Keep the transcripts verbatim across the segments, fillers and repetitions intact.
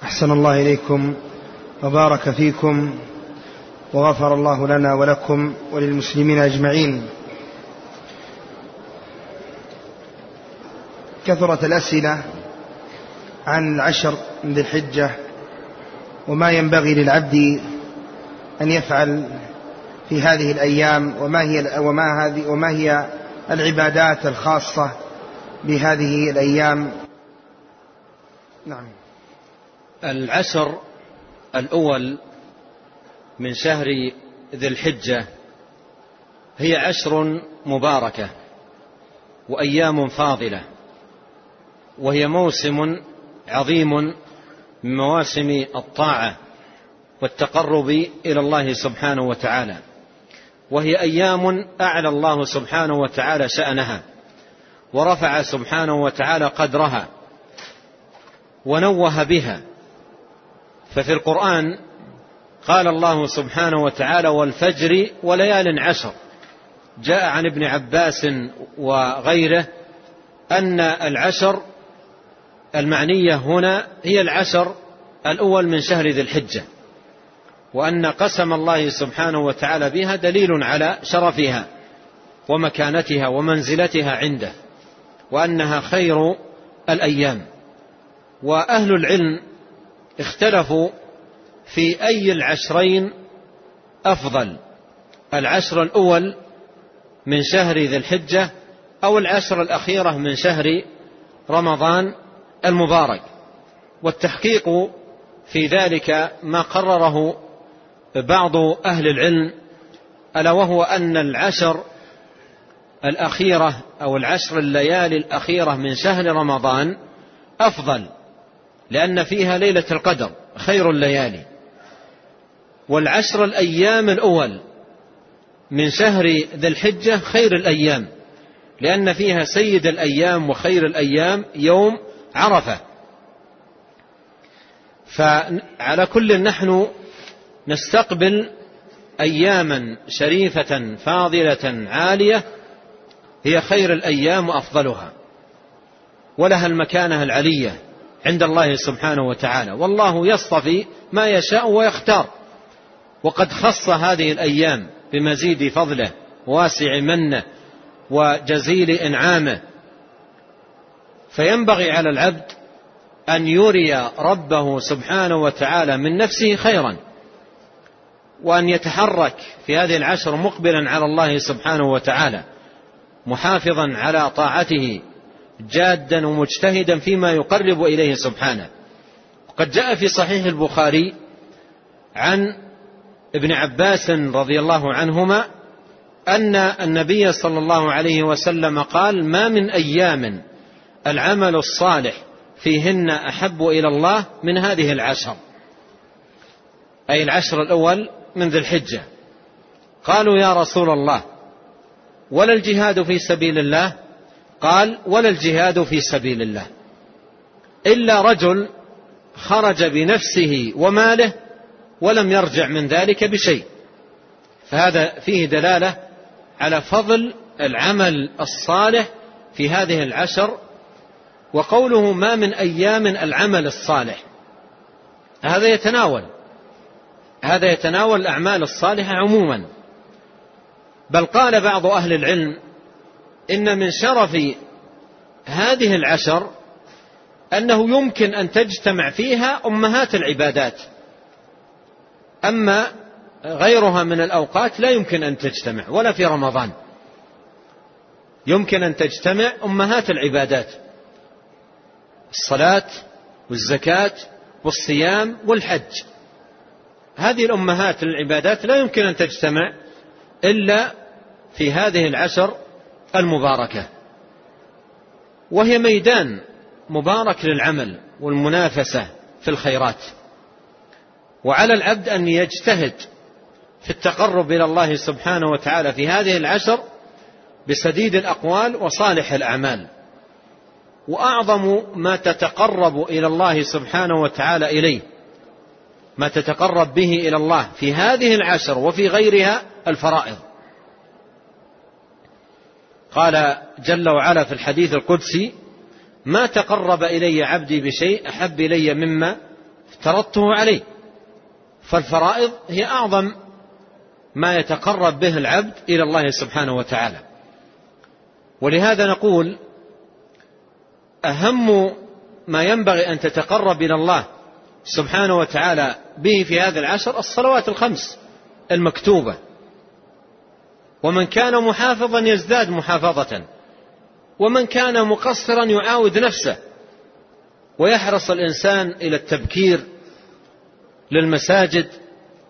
أحسن الله إليكم وبارك فيكم وغفر الله لنا ولكم وللمسلمين أجمعين. كثرت الأسئلة عن العشر من ذي الحجة وما ينبغي للعبد أن يفعل في هذه الأيام، وما هي, وما هذه وما هي العبادات الخاصة بهذه الأيام. نعم. العشر الأول من شهر ذي الحجة هي عشر مباركة وأيام فاضلة، وهي موسم عظيم من مواسم الطاعة والتقرب إلى الله سبحانه وتعالى، وهي أيام أعلى الله سبحانه وتعالى شأنها ورفع سبحانه وتعالى قدرها ونوه بها. ففي القرآن قال الله سبحانه وتعالى: والفجر وليال عشر. جاء عن ابن عباس وغيره أن العشر المعنية هنا هي العشر الأول من شهر ذي الحجة، وأن قسم الله سبحانه وتعالى بها دليل على شرفها ومكانتها ومنزلتها عنده، وأنها خير الأيام. وأهل العلم اختلفوا في أي العشرين أفضل، العشر الأول من شهر ذي الحجة أو العشر الأخيرة من شهر رمضان المبارك. والتحقيق في ذلك ما قرره بعض أهل العلم، ألا وهو أن العشر الأخيرة أو العشر الليالي الأخيرة من شهر رمضان أفضل، لأن فيها ليلة القدر خير الليالي. والعشر الأيام الأول من شهر ذي الحجة خير الأيام، لأن فيها سيد الأيام وخير الأيام يوم عرفة. فعلى كل نحن نستقبل أياما شريفة فاضلة عالية هي خير الأيام وأفضلها، ولها المكانة العلية عند الله سبحانه وتعالى. والله يصطفي ما يشاء ويختار، وقد خص هذه الأيام بمزيد فضله واسع منه وجزيل إنعامه. فينبغي على العبد أن يري ربه سبحانه وتعالى من نفسه خيرا، وأن يتحرك في هذه العشر مقبلا على الله سبحانه وتعالى، محافظا على طاعته، جادا ومجتهدا فيما يقرب إليه سبحانه. وقد جاء في صحيح البخاري عن ابن عباس رضي الله عنهما أن النبي صلى الله عليه وسلم قال: ما من أيام العمل الصالح فيهن أحب إلى الله من هذه العشر، أي العشر الأول من ذي الحجة. قالوا: يا رسول الله، ولا الجهاد في سبيل الله؟ قال: ولا الجهاد في سبيل الله إلا رجل خرج بنفسه وماله ولم يرجع من ذلك بشيء. فهذا فيه دلالة على فضل العمل الصالح في هذه العشر. وقوله ما من أيام العمل الصالح، هذا يتناول هذا يتناول الأعمال الصالحة عموما. بل قال بعض أهل العلم إن من شرف هذه العشر أنه يمكن أن تجتمع فيها أمهات العبادات، أما غيرها من الأوقات لا يمكن أن تجتمع، ولا في رمضان يمكن أن تجتمع أمهات العبادات: الصلاة والزكاة والصيام والحج. هذه الأمهات العبادات لا يمكن أن تجتمع إلا في هذه العشر المباركة، وهي ميدان مبارك للعمل والمنافسة في الخيرات. وعلى العبد أن يجتهد في التقرب إلى الله سبحانه وتعالى في هذه العشر بسديد الأقوال وصالح الأعمال. وأعظم ما تتقرب إلى الله سبحانه وتعالى إليه، ما تتقرب به إلى الله في هذه العشر وفي غيرها، الفرائض. قال جل وعلا في الحديث القدسي: ما تقرب إلي عبدي بشيء أحب إلي مما افترضته عليه. فالفرائض هي أعظم ما يتقرب به العبد إلى الله سبحانه وتعالى. ولهذا نقول أهم ما ينبغي أن تتقرب إلى الله سبحانه وتعالى به في هذا العشر الصلوات الخمس المكتوبة، ومن كان محافظا يزداد محافظة، ومن كان مقصرا يعاود نفسه، ويحرص الإنسان إلى التبكير للمساجد،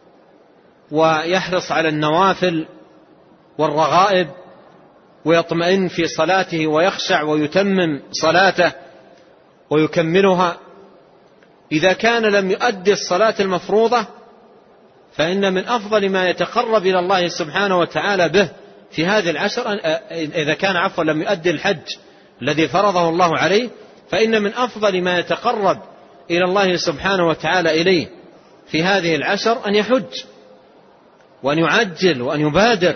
ويحرص على النوافل والرغائب، ويطمئن في صلاته ويخشع ويتمم صلاته ويكملها. إذا كان لم يؤدي الصلاة المفروضة فإن من أفضل ما يتقرب إلى الله سبحانه وتعالى به في هذه العشر، إذا كان عفوا لم يؤدي الحج الذي فرضه الله عليه، فإن من أفضل ما يتقرب إلى الله سبحانه وتعالى إليه في هذه العشر أن يحج، وأن يعجل، وأن يبادر،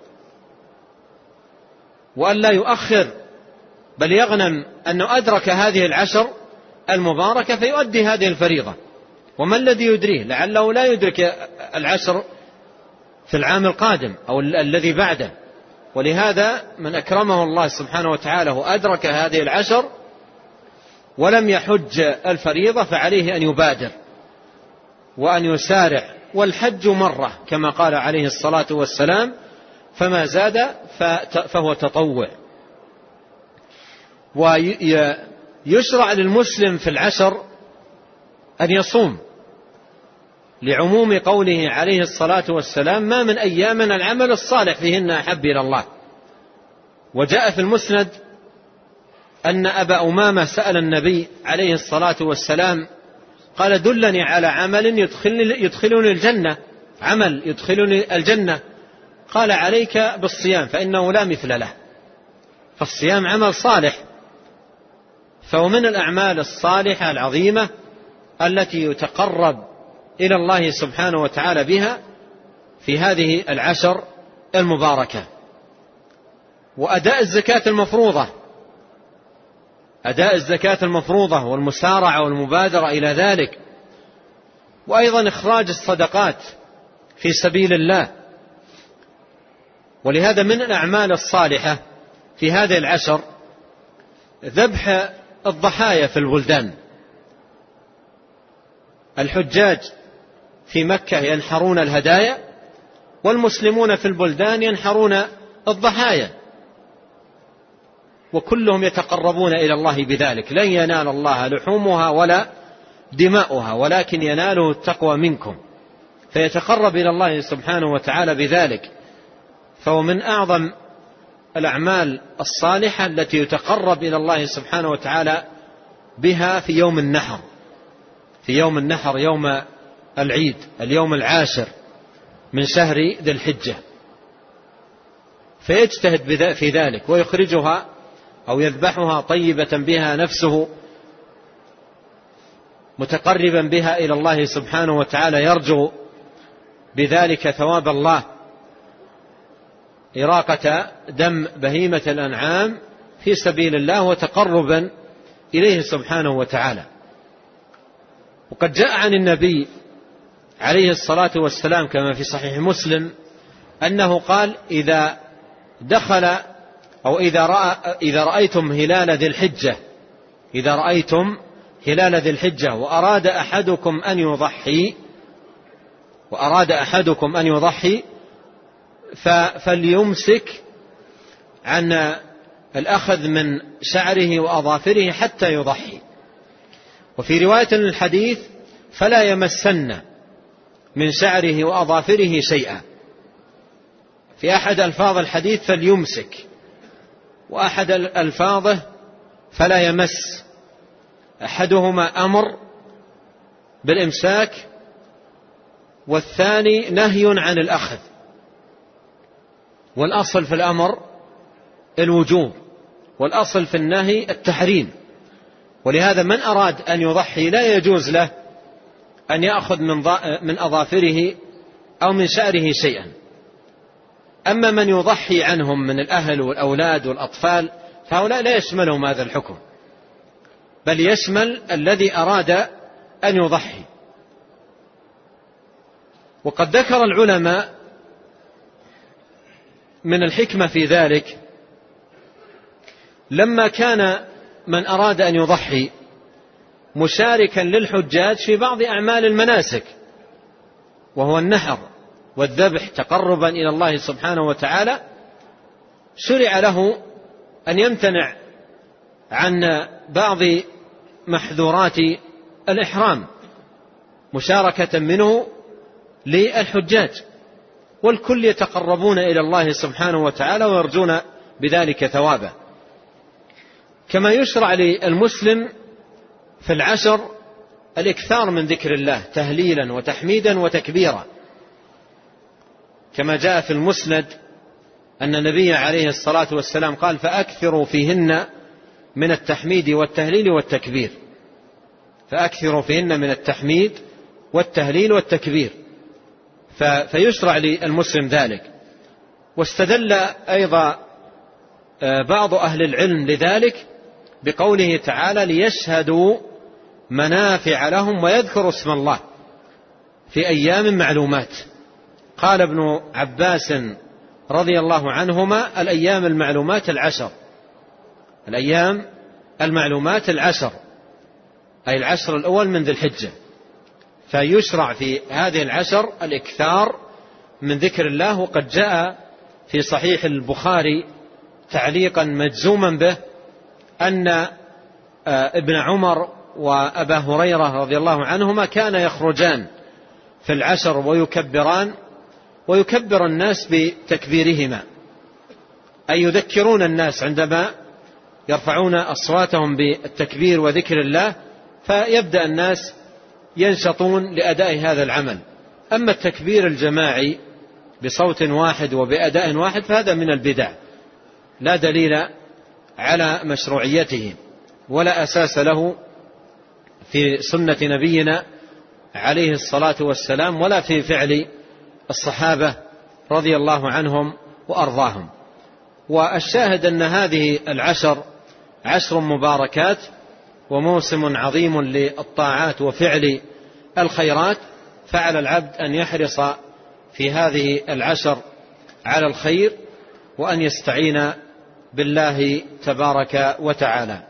وأن لا يؤخر، بل يغنم أنه أدرك هذه العشر المباركة فيؤدي هذه الفريضة. وما الذي يدريه؟ لعله لا يدرك العشر في العام القادم أو الذي بعده. ولهذا من أكرمه الله سبحانه وتعالى وأدرك هذه العشر ولم يحج الفريضة فعليه أن يبادر وأن يسارع. والحج مرة كما قال عليه الصلاة والسلام، فما زاد فهو تطوع. ويشرع للمسلم في العشر أن يصوم، لعموم قوله عليه الصلاة والسلام: ما من أيامنا العمل الصالح فيهن أحب إلى الله. وجاء في المسند أن أبا أمامة سأل النبي عليه الصلاة والسلام قال: دلني على عمل يدخلني, يدخلني الجنة، عمل يدخلني الجنة. قال: عليك بالصيام فإنه لا مثل له. فالصيام عمل صالح، فهو من الأعمال الصالحة العظيمة التي يتقرب إلى الله سبحانه وتعالى بها في هذه العشر المباركة. وأداء الزكاة المفروضة، أداء الزكاة المفروضة والمسارعة والمبادرة إلى ذلك، وأيضا إخراج الصدقات في سبيل الله. ولهذا من الأعمال الصالحة في هذه العشر ذبح الضحايا في البلدان. الحجاج في مكة ينحرون الهدايا، والمسلمون في البلدان ينحرون الضحايا، وكلهم يتقربون إلى الله بذلك. لن ينال الله لحومها ولا دماؤها ولكن يناله التقوى منكم، فيتقرب إلى الله سبحانه وتعالى بذلك. فهو من أعظم الأعمال الصالحة التي يتقرب إلى الله سبحانه وتعالى بها في يوم النحر، في يوم النحر يوم العيد، اليوم العاشر من شهر ذي الحجة. فيجتهد في ذلك ويخرجها أو يذبحها طيبة بها نفسه، متقربا بها إلى الله سبحانه وتعالى، يرجو بذلك ثواب الله، إراقة دم بهيمة الأنعام في سبيل الله وتقربا إليه سبحانه وتعالى. وقد جاء عن النبي عليه الصلاة والسلام كما في صحيح مسلم أنه قال: إذا دخل أو إذا رأى إذا رأيتم هلال ذي الحجة إذا رأيتم هلال ذي الحجة وأراد أحدكم أن يضحي وأراد أحدكم أن يضحي فليمسك عن الأخذ من شعره وأظافره حتى يضحي. وفي رواية الحديث: فلا يمسن من شعره وأظافره شيئا. في أحد ألفاظ الحديث: فليمسك، وأحد ألفاظه: فلا يمس. أحدهما أمر بالإمساك، والثاني نهي عن الأخذ. والأصل في الأمر الوجوب، والأصل في النهي التحريم. ولهذا من أراد أن يضحي لا يجوز له أن يأخذ من من أظافره أو من شعره شيئا. أما من يضحي عنهم من الأهل والأولاد والأطفال فهؤلاء لا يشملهم هذا الحكم، بل يشمل الذي أراد أن يضحي. وقد ذكر العلماء من الحكمة في ذلك لما كان من أراد أن يضحي مشاركا للحجاج في بعض أعمال المناسك وهو النحر والذبح تقربا إلى الله سبحانه وتعالى، شرع له أن يمتنع عن بعض محذورات الإحرام مشاركة منه للحجاج، والكل يتقربون إلى الله سبحانه وتعالى ويرجون بذلك ثوابه. كما يشرع للمسلم في العشر الإكثار من ذكر الله تهليلا وتحميدا وتكبيرا، كما جاء في المسند أن النبي عليه الصلاة والسلام قال: فأكثروا فيهن من التحميد والتهليل والتكبير، فأكثروا فيهن من التحميد والتهليل والتكبير، فيشرع للمسلم ذلك. واستدل أيضا بعض أهل العلم لذلك بقوله تعالى: ليشهدوا منافع لهم ويذكروا اسم الله في أيام معلومات. قال ابن عباس رضي الله عنهما: الأيام المعلومات العشر، الأيام المعلومات العشر أي العشر الأول من ذي الحجة. فيشرع في هذه العشر الإكثار من ذكر الله. وقد جاء في صحيح البخاري تعليقا مجزوما به أن ابن عمر وأبا هريرة رضي الله عنهما كان يخرجان في العشر ويكبران ويكبر الناس بتكبيرهما، أي يذكرون الناس عندما يرفعون أصواتهم بالتكبير وذكر الله، فيبدأ الناس ينشطون لأداء هذا العمل. أما التكبير الجماعي بصوت واحد وبأداء واحد فهذا من البدع، لا دليل على مشروعيته ولا أساس له في سنة نبينا عليه الصلاة والسلام ولا في فعل الصحابة رضي الله عنهم وأرضاهم. والشاهد أن هذه العشر عشر مباركات وموسم عظيم للطاعات وفعل الخيرات، فعلى العبد أن يحرص في هذه العشر على الخير وأن يستعين بالله تبارك وتعالى.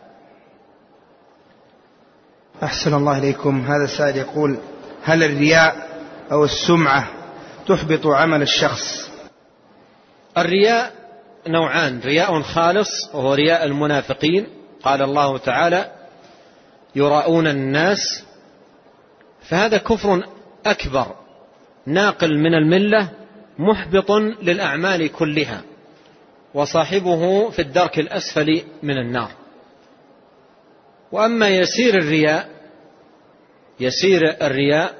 أحسن الله إليكم. هذا السائل يقول: هل الرياء أو السمعة تحبط عمل الشخص؟ الرياء نوعان: رياء خالص وهو رياء المنافقين، قال الله تعالى: يراؤون الناس، فهذا كفر أكبر ناقل من الملة محبط للأعمال كلها، وصاحبه في الدرك الأسفل من النار. وأما يسير الرياء يسير الرياء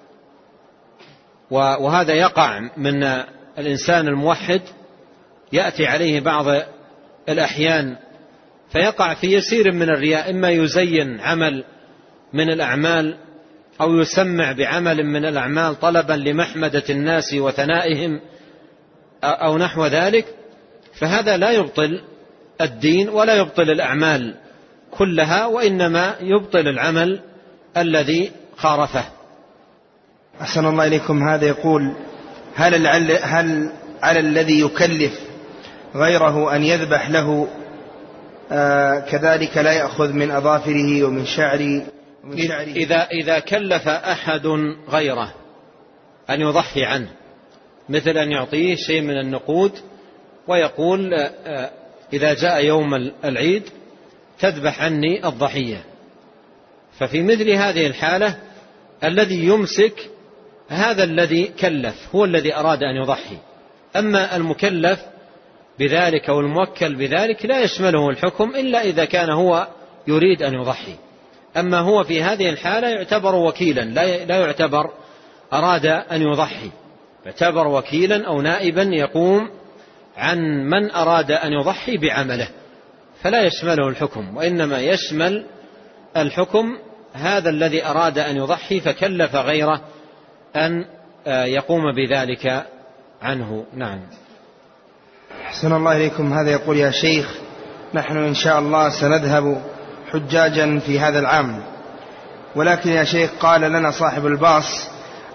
وهذا يقع من الإنسان الموحد، يأتي عليه بعض الأحيان فيقع في يسير من الرياء، إما يزين عمل من الأعمال أو يسمع بعمل من الأعمال طلبا لمحمدة الناس وثنائهم أو نحو ذلك، فهذا لا يبطل الدين ولا يبطل الأعمال كلها، وإنما يبطل العمل الذي خالفه. أحسن الله إليكم. هذا يقول: هل, هل على الذي يكلف غيره أن يذبح له آه كذلك لا يأخذ من أظافره ومن شعره ومن شعره؟ إذا, إذا كلف أحد غيره أن يضحي عنه، مثل أن يعطيه شيء من النقود ويقول: آه إذا جاء يوم العيد تذبح عني الضحية، ففي مثل هذه الحالة الذي يمسك هذا الذي كلف هو الذي أراد أن يضحي. أما المكلف بذلك والموكل بذلك لا يشمله الحكم إلا إذا كان هو يريد أن يضحي. أما هو في هذه الحالة يعتبر وكيلا، لا يعتبر أراد أن يضحي، يعتبر وكيلا أو نائبا يقوم عن من أراد أن يضحي بعمله، فلا يشمله الحكم، وإنما يشمل الحكم هذا الذي أراد أن يضحي فكلف غيره أن يقوم بذلك عنه. نعم. أحسن الله إليكم. هذا يقول: يا شيخ، نحن إن شاء الله سنذهب حجاجا في هذا العام، ولكن يا شيخ قال لنا صاحب الباص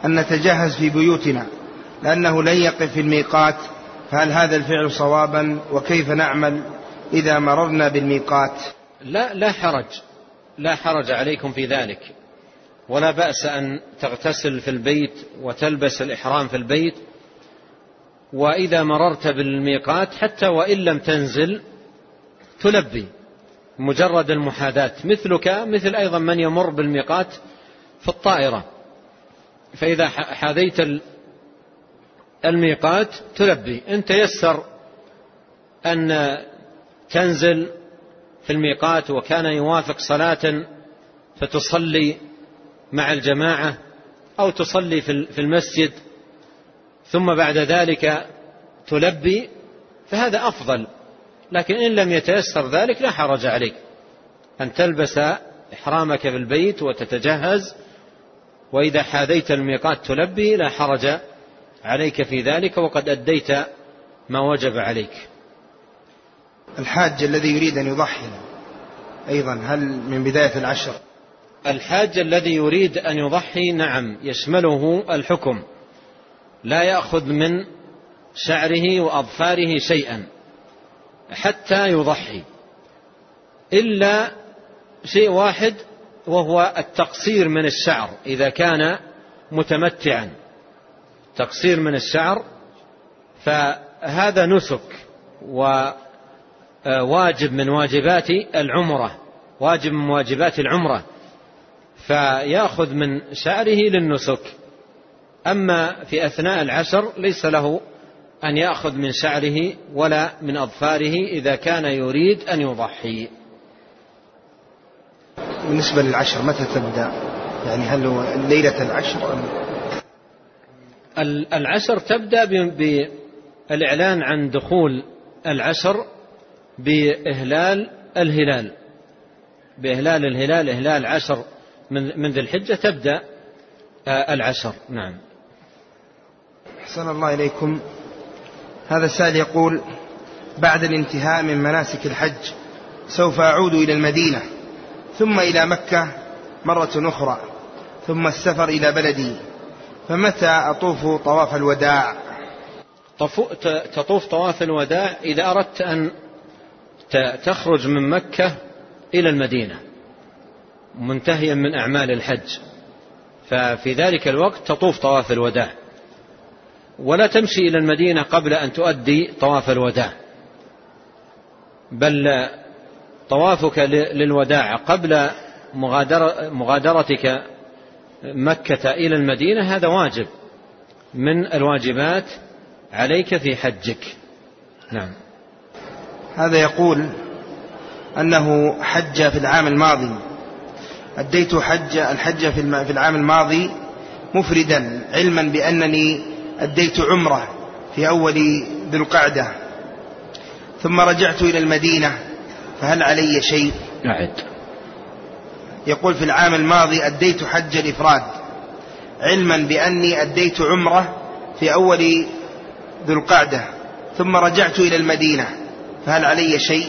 أن نتجهز في بيوتنا لأنه لن يقف في الميقات، فهل هذا الفعل صوابا؟ وكيف نعمل إذا مررنا بالميقات؟ لا لا حرج لا حرج عليكم في ذلك، ولا بأس أن تغتسل في البيت وتلبس الإحرام في البيت، وإذا مررت بالميقات حتى وإن لم تنزل تلبي مجرد المحاذاة، مثلك مثل أيضا من يمر بالميقات في الطائرة، فإذا حاذيت الميقات تلبي. إن تيسر أن تنزل في الميقات وكان يوافق صلاة فتصلي مع الجماعة أو تصلي في المسجد ثم بعد ذلك تلبي فهذا أفضل، لكن إن لم يتيسر ذلك لا حرج عليك أن تلبس إحرامك في البيت وتتجهز، وإذا حاذيت الميقات تلبي لا حرج عليك في ذلك، وقد أديت ما وجب عليك. الحاج الذي يريد أن يضحي أيضا هل من بداية العشر؟ الحاج الذي يريد أن يضحي نعم يشمله الحكم، لا يأخذ من شعره وأظفاره شيئا حتى يضحي، إلا شيء واحد وهو التقصير من الشعر إذا كان متمتعا، تقصير من الشعر فهذا نسك وواجب من واجبات العمرة، واجب من واجبات العمرة، فيأخذ من شعره للنسك. أما في أثناء العشر ليس له أن يأخذ من شعره ولا من أظفاره إذا كان يريد أن يضحي. بالنسبة للعشر متى تبدأ؟ يعني هل هو ليلة العشر أم؟ العشر تبدأ بالإعلان عن دخول العشر بإهلال الهلال، بإهلال الهلال، إهلال عشر من ذي الحجة تبدأ العشر. نعم. أحسن الله إليكم. هذا السائل يقول: بعد الانتهاء من مناسك الحج سوف أعود إلى المدينة ثم إلى مكة مرة أخرى ثم السفر إلى بلدي، فمتى أطوف طواف الوداع؟ تطوف طواف الوداع إذا أردت أن تخرج من مكة إلى المدينة منتهيا من أعمال الحج، ففي ذلك الوقت تطوف طواف الوداع، ولا تمشي إلى المدينة قبل أن تؤدي طواف الوداع، بل طوافك للوداع قبل مغادرتك مكة إلى المدينة هذا واجب من الواجبات عليك في حجك. نعم. هذا يقول أنه حج في العام الماضي، أديت حج الحج في العام الماضي مفردا علما بأنني أديت عمرة في أول ذي القعدة، ثم رجعت إلى المدينة، فهل علي شيء؟ أعد. يقول في العام الماضي أديت حج الإفراد علما بأني أديت عمرة في أول ذي القعدة ثم رجعت إلى المدينة، فهل علي شيء؟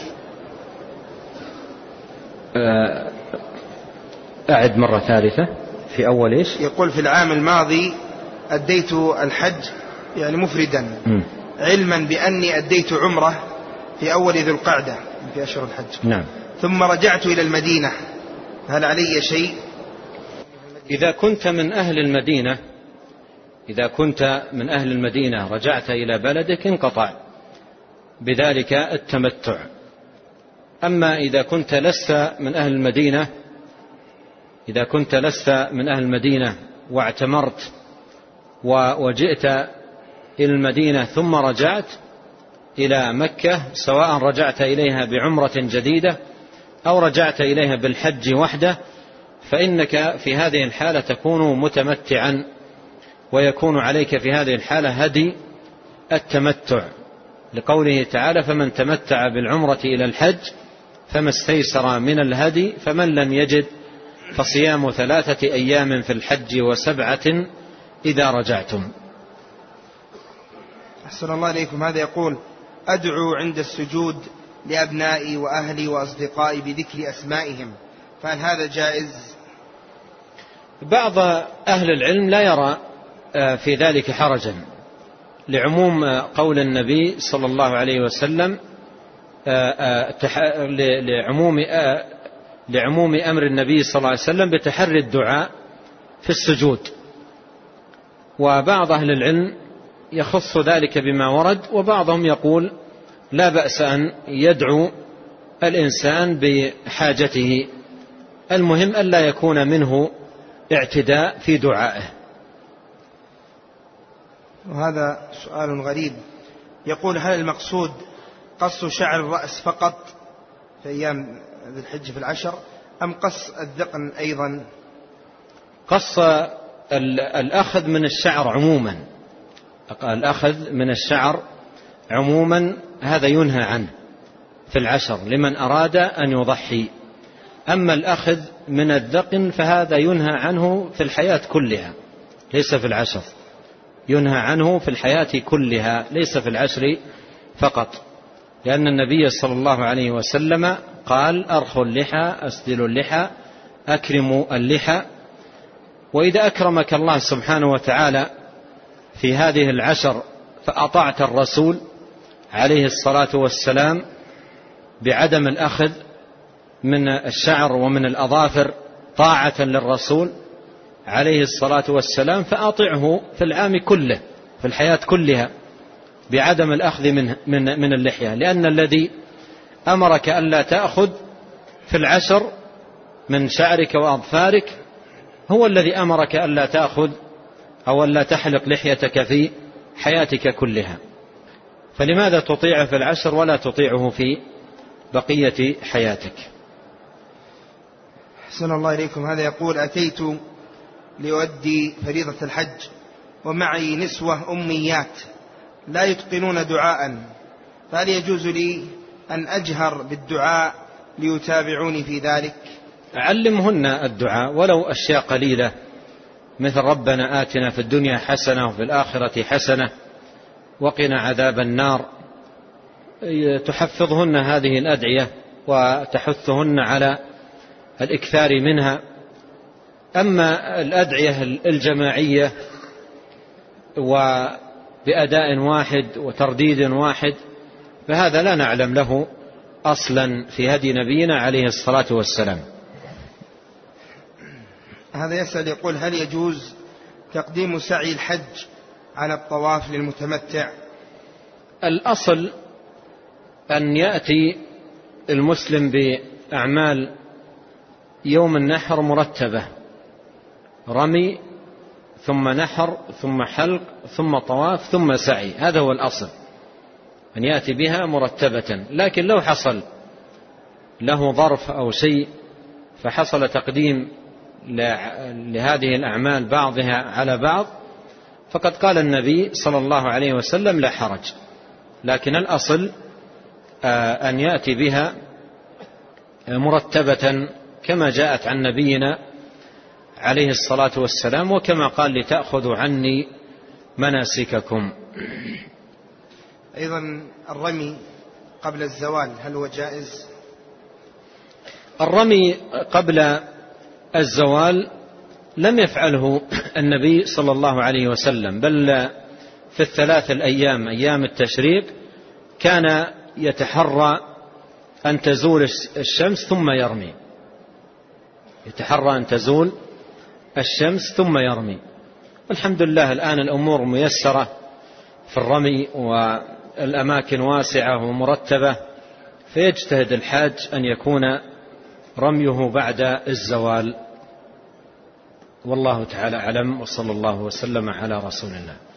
أعد مرة ثالثة. في أول إيش؟ يقول في العام الماضي أديت الحج يعني مفردا م. علما بأني أديت عمرة في أول ذي القعدة في أشهر الحج. نعم. ثم رجعت إلى المدينة، هل علي شيء؟ إذا كنت من أهل المدينة إذا كنت من أهل المدينة رجعت إلى بلدك انقطع بذلك التمتع. أما إذا كنت لست من أهل المدينة إذا كنت لست من أهل المدينة واعتمرت وجئت إلى المدينة ثم رجعت إلى مكة، سواء رجعت إليها بعمرة جديدة أو رجعت إليها بالحج وحده، فإنك في هذه الحالة تكون متمتعا، ويكون عليك في هذه الحالة هدي التمتع، لقوله تعالى: فمن تمتع بالعمرة إلى الحج فما استيسر من الهدي فمن لم يجد فصيام ثلاثة أيام في الحج وسبعة إذا رجعتم. أحسن الله إليكم. هذا يقول: أدعو عند السجود لأبنائي وأهلي وأصدقائي بذكر أسمائهم، فهل هذا جائز؟ بعض أهل العلم لا يرى في ذلك حرجا، لعموم قول النبي صلى الله عليه وسلم، لعموم لعموم أمر النبي صلى الله عليه وسلم بتحري الدعاء في السجود. وبعض أهل العلم يخص ذلك بما ورد، وبعضهم يقول لا بأس أن يدعو الإنسان بحاجته، المهم ألا يكون منه اعتداء في دعائه. وهذا سؤال غريب، يقول: هل المقصود قص شعر الرأس فقط في أيام ذي الحجة في العشر، أم قص الذقن أيضا؟ قص الأخذ من الشعر عموما، الأخذ من الشعر عموما هذا ينهى عنه في العشر لمن أراد أن يضحي. أما الأخذ من الذقن فهذا ينهى عنه في الحياة كلها ليس في العشر، ينهى عنه في الحياة كلها ليس في العشر فقط، لأن النبي صلى الله عليه وسلم قال: أرخوا اللحى، أسدلوا اللحى، أكرموا اللحى. وإذا أكرمك الله سبحانه وتعالى في هذه العشر فأطعت الرسول عليه الصلاة والسلام بعدم الأخذ من الشعر ومن الأظافر طاعة للرسول عليه الصلاة والسلام، فأطعه في العام كله في الحياة كلها بعدم الأخذ من, من, من اللحية، لأن الذي أمرك ألا تأخذ في العشر من شعرك وأظفارك هو الذي أمرك ألا تأخذ أو ألا تحلق لحيتك في حياتك كلها، فلماذا تطيعه في العشر ولا تطيعه في بقية حياتك؟ أحسن الله إليكم. هذا يقول: أتيت لأؤدي فريضة الحج ومعي نسوة أميات لا يتقنون دعاء، فهل يجوز لي أن أجهر بالدعاء ليتابعوني في ذلك؟ علمهن الدعاء ولو أشياء قليلة، مثل: ربنا آتنا في الدنيا حسنة وفي الآخرة حسنة وقنا عذاب النار. تحفظهن هذه الأدعية وتحثهن على الإكثار منها. أما الأدعية الجماعية وبأداء واحد وترديد واحد فهذا لا نعلم له أصلا في هدي نبينا عليه الصلاة والسلام. هذا يسأل يقول: هل يجوز تقديم سعي الحج على الطواف للمتمتع؟ الأصل أن يأتي المسلم بأعمال يوم النحر مرتبة، رمي ثم نحر ثم حلق ثم طواف ثم سعي، هذا هو الأصل أن يأتي بها مرتبة. لكن لو حصل له ظرف أو شيء فحصل تقديم لهذه الأعمال بعضها على بعض فقد قال النبي صلى الله عليه وسلم: لا حرج. لكن الأصل أن يأتي بها مرتبة كما جاءت عن نبينا عليه الصلاة والسلام، وكما قال: لتأخذوا عني مناسككم. أيضا الرمي قبل الزوال هل هو جائز؟ الرمي قبل الزوال لم يفعله النبي صلى الله عليه وسلم، بل في الثلاث الأيام أيام التشريق كان يتحرى أن تزول الشمس ثم يرمي، يتحرى أن تزول الشمس ثم يرمي. والحمد لله الآن الأمور ميسرة في الرمي والأماكن واسعة ومرتبة، فيجتهد الحاج أن يكون رميه بعد الزوال. والله تعالى أعلم، وصلى الله وسلم على رسول الله.